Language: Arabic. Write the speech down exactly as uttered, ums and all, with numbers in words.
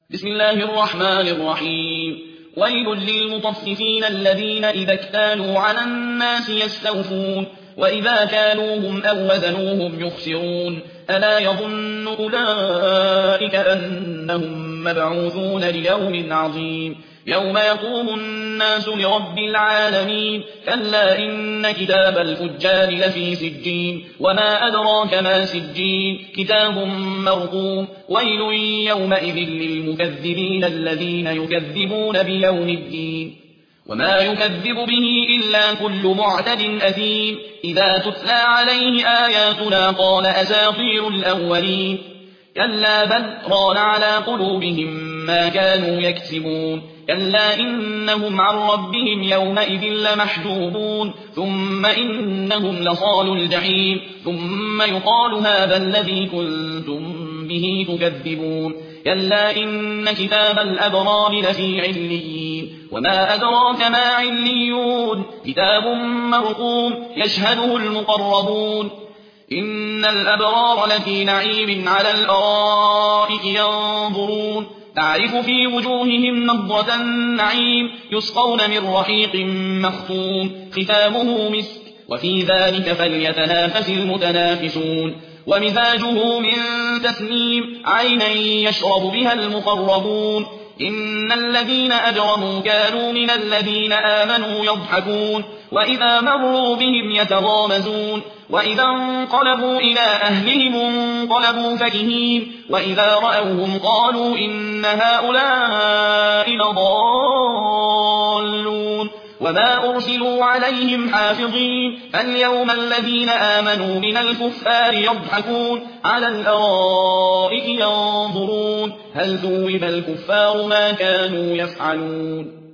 بسم الله الرحمن الرحيم ويل للمطففين الذين إذا اكتالوا على الناس يستوفون وإذا كالوهم أو وزنوهم يخسرون ألا يظن أولئك أنهم مبعوثون ليوم عظيم يوم يقوم الناس لرب العالمين كلا إن كتاب الفجار لفي سجين وما أدراك ما سجين كتاب مرقوم ويل يومئذ للمكذبين الذين يكذبون بيوم الدين وما يكذب به إلا كل معتد أثيم إذا تتلى عليه آياتنا قال أساطير الأولين كلا بل ران على قلوبهم ما كانوا يكسبون كلا إنهم عن ربهم يومئذ لمحجوبون ثم إنهم لصالوا الجحيم ثم يقال هذا الذي كنتم به تكذبون كلا إن كتاب الأبرار لفي عليين وما أدراك ما عليون كتاب مرقوم يشهده المقربون إن الأبرار لفي نعيم على الأرائك ينظرون تعرف في وجوههم نضرة النعيم يسقون من رحيق مختوم ختامه مسك وفي ذلك فليتنافس المتنافسون ومزاجه من تسنيم عينا يشرب بها المقربون إن الذين أجرموا كانوا من الذين آمنوا يضحكون وإذا مروا بهم يتغامزون وإذا انقلبوا إلى أهلهم انقلبوا فكهين وإذا رأوهم قالوا إن هؤلاء لضالون وما أرسلوا عليهم حافظين فاليوم الذين آمنوا من الكفار يضحكون على الأرائك ينظرون هل ثوب الكفار ما كانوا يفعلون